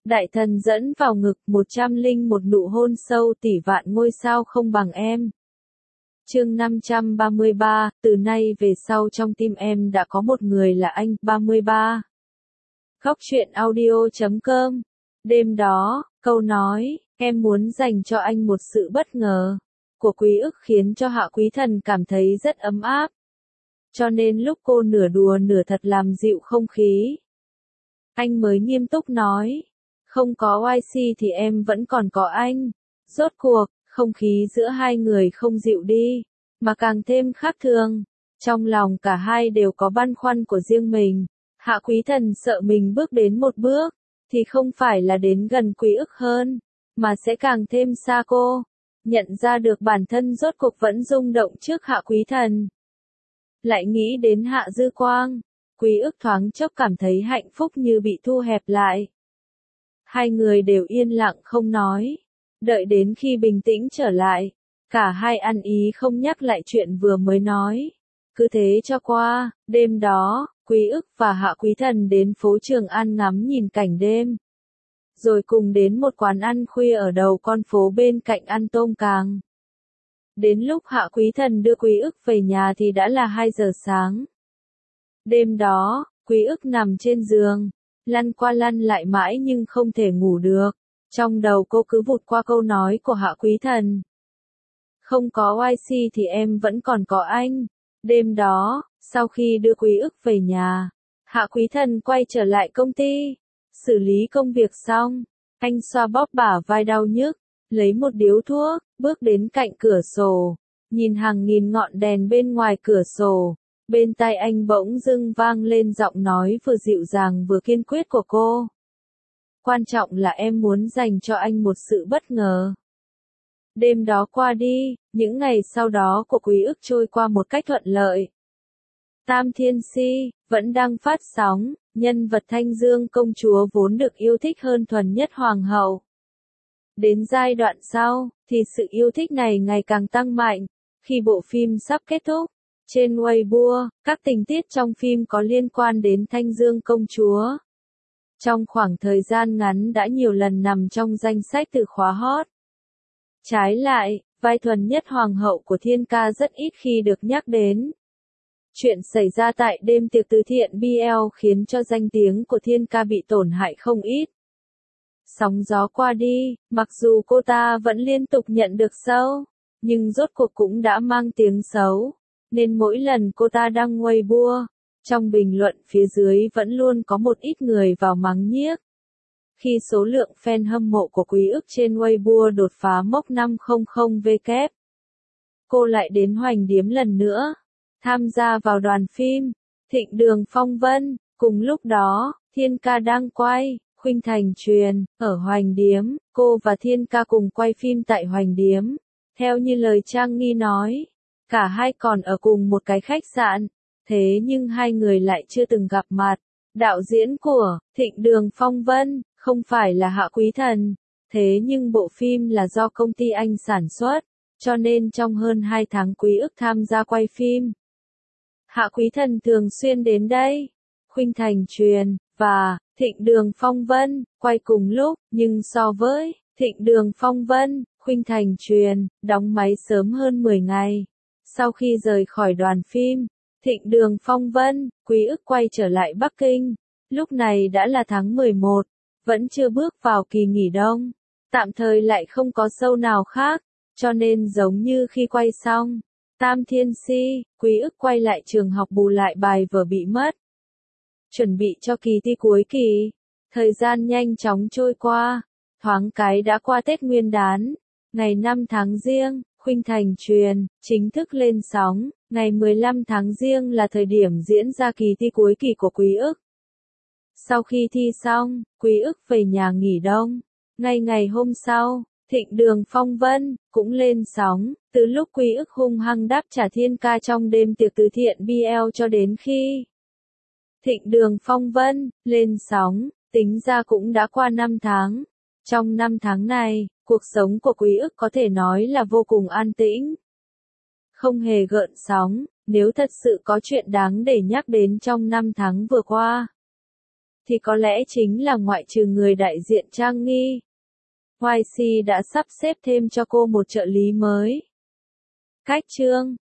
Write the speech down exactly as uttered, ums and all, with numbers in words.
Đại thần dẫn vào ngực, một trăm linh một nụ hôn sâu tỷ vạn ngôi sao không bằng em. Chương năm trăm ba mươi ba, từ nay về sau trong tim em đã có một người là anh. ba mươi ba. Khóc chuyện audio chấm com. Đêm đó, câu nói, em muốn dành cho anh một sự bất ngờ, của Quý Ức khiến cho Hạ Quý Thần cảm thấy rất ấm áp. Cho nên lúc cô nửa đùa nửa thật làm dịu không khí, anh mới nghiêm túc nói, không có i xê thì em vẫn còn có anh. Rốt cuộc, không khí giữa hai người không dịu đi, mà càng thêm khác thường. Trong lòng cả hai đều có băn khoăn của riêng mình. Hạ Quý Thần sợ mình bước đến một bước, thì không phải là đến gần Quý Ức hơn, mà sẽ càng thêm xa cô. Nhận ra được bản thân rốt cuộc vẫn rung động trước Hạ Quý Thần. Lại nghĩ đến Hạ Dư Quang, Quý Ức thoáng chốc cảm thấy hạnh phúc như bị thu hẹp lại. Hai người đều yên lặng không nói. Đợi đến khi bình tĩnh trở lại, cả hai ăn ý không nhắc lại chuyện vừa mới nói. Cứ thế cho qua, đêm đó, Quý Ức và Hạ Quý Thần đến phố Trường An ngắm nhìn cảnh đêm. Rồi cùng đến một quán ăn khuya ở đầu con phố bên cạnh ăn tôm càng. Đến lúc Hạ Quý Thần đưa Quý Ức về nhà thì đã là hai giờ sáng. Đêm đó, Quý Ức nằm trên giường, lăn qua lăn lại mãi nhưng không thể ngủ được. Trong đầu cô cứ vụt qua câu nói của Hạ Quý Thần. Không có i xê thì em vẫn còn có anh. Đêm đó, sau khi đưa Quý Ức về nhà, Hạ Quý Thần quay trở lại công ty. Xử lý công việc xong, anh xoa bóp bả vai đau nhức, lấy một điếu thuốc, bước đến cạnh cửa sổ, nhìn hàng nghìn ngọn đèn bên ngoài cửa sổ. Bên tai anh bỗng dưng vang lên giọng nói vừa dịu dàng vừa kiên quyết của cô. Quan trọng là em muốn dành cho anh một sự bất ngờ. Đêm đó qua đi, những ngày sau đó của Quý Ức trôi qua một cách thuận lợi. Tam Thiên Si vẫn đang phát sóng, nhân vật Thanh Dương công chúa vốn được yêu thích hơn Thuần Nhất Hoàng hậu. Đến giai đoạn sau, thì sự yêu thích này ngày càng tăng mạnh. Khi bộ phim sắp kết thúc, trên Weibo, các tình tiết trong phim có liên quan đến Thanh Dương công chúa. Trong khoảng thời gian ngắn đã nhiều lần nằm trong danh sách từ khóa hot. Trái lại, vai Thuần Nhất Hoàng hậu của Thiên Ca rất ít khi được nhắc đến. Chuyện xảy ra tại đêm tiệc từ thiện bê lờ khiến cho danh tiếng của Thiên Ca bị tổn hại không ít. Sóng gió qua đi, mặc dù cô ta vẫn liên tục nhận được sâu, nhưng rốt cuộc cũng đã mang tiếng xấu, nên mỗi lần cô ta đăng Weibo, trong bình luận phía dưới vẫn luôn có một ít người vào mắng nhiếc. Khi số lượng fan hâm mộ của Quý Ức trên Weibo đột phá mốc năm trăm vê, cô lại đến Hoành Điếm lần nữa, tham gia vào đoàn phim Thịnh Đường Phong Vân. Cùng lúc đó, Thiên Ca đang quay Khuynh Thành Truyền ở Hoành Điếm. Cô và Thiên Ca cùng quay phim tại Hoành Điếm. Theo như lời Trang Nghi nói, cả hai còn ở cùng một cái khách sạn, thế nhưng hai người lại chưa từng gặp mặt. Đạo diễn của Thịnh Đường Phong Vân không phải là Hạ Quý Thần, thế nhưng bộ phim là do công ty Anh sản xuất, cho nên trong hơn hai tháng Quý Ức tham gia quay phim. Hạ Quý Thần thường xuyên đến đây. Khuynh Thành Truyền và Thịnh Đường Phong Vân quay cùng lúc, nhưng so với Thịnh Đường Phong Vân, Khuynh Thành Truyền đóng máy sớm hơn mười ngày. Sau khi rời khỏi đoàn phim Thịnh Đường Phong Vân, Quý Ức quay trở lại Bắc Kinh. Lúc này đã là tháng mười một, vẫn chưa bước vào kỳ nghỉ đông. Tạm thời lại không có show nào khác, cho nên giống như khi quay xong Tam Thiên Si, Quý Ức quay lại trường học bù lại bài vở bị mất. Chuẩn bị cho kỳ thi cuối kỳ. Thời gian nhanh chóng trôi qua, thoáng cái đã qua Tết Nguyên đán. Ngày năm tháng Giêng, Khuynh Thành Truyền chính thức lên sóng. Ngày mười lăm tháng Giêng là thời điểm diễn ra kỳ thi cuối kỳ của Quý Ức. Sau khi thi xong, Quý Ức về nhà nghỉ đông. Ngay ngày hôm sau, Thịnh Đường Phong Vân cũng lên sóng. Từ lúc Quý Ức hung hăng đáp trả Thiên Ca trong đêm tiệc từ thiện bê lờ cho đến khi Thịnh Đường Phong Vân lên sóng, tính ra cũng đã qua năm tháng. Trong năm tháng này, cuộc sống của Quý Ức có thể nói là vô cùng an tĩnh. Không hề gợn sóng, nếu thật sự có chuyện đáng để nhắc đến trong năm tháng vừa qua, thì có lẽ chính là ngoại trừ người đại diện Trang Nghi. Y C đã sắp xếp thêm cho cô một trợ lý mới. Cách chương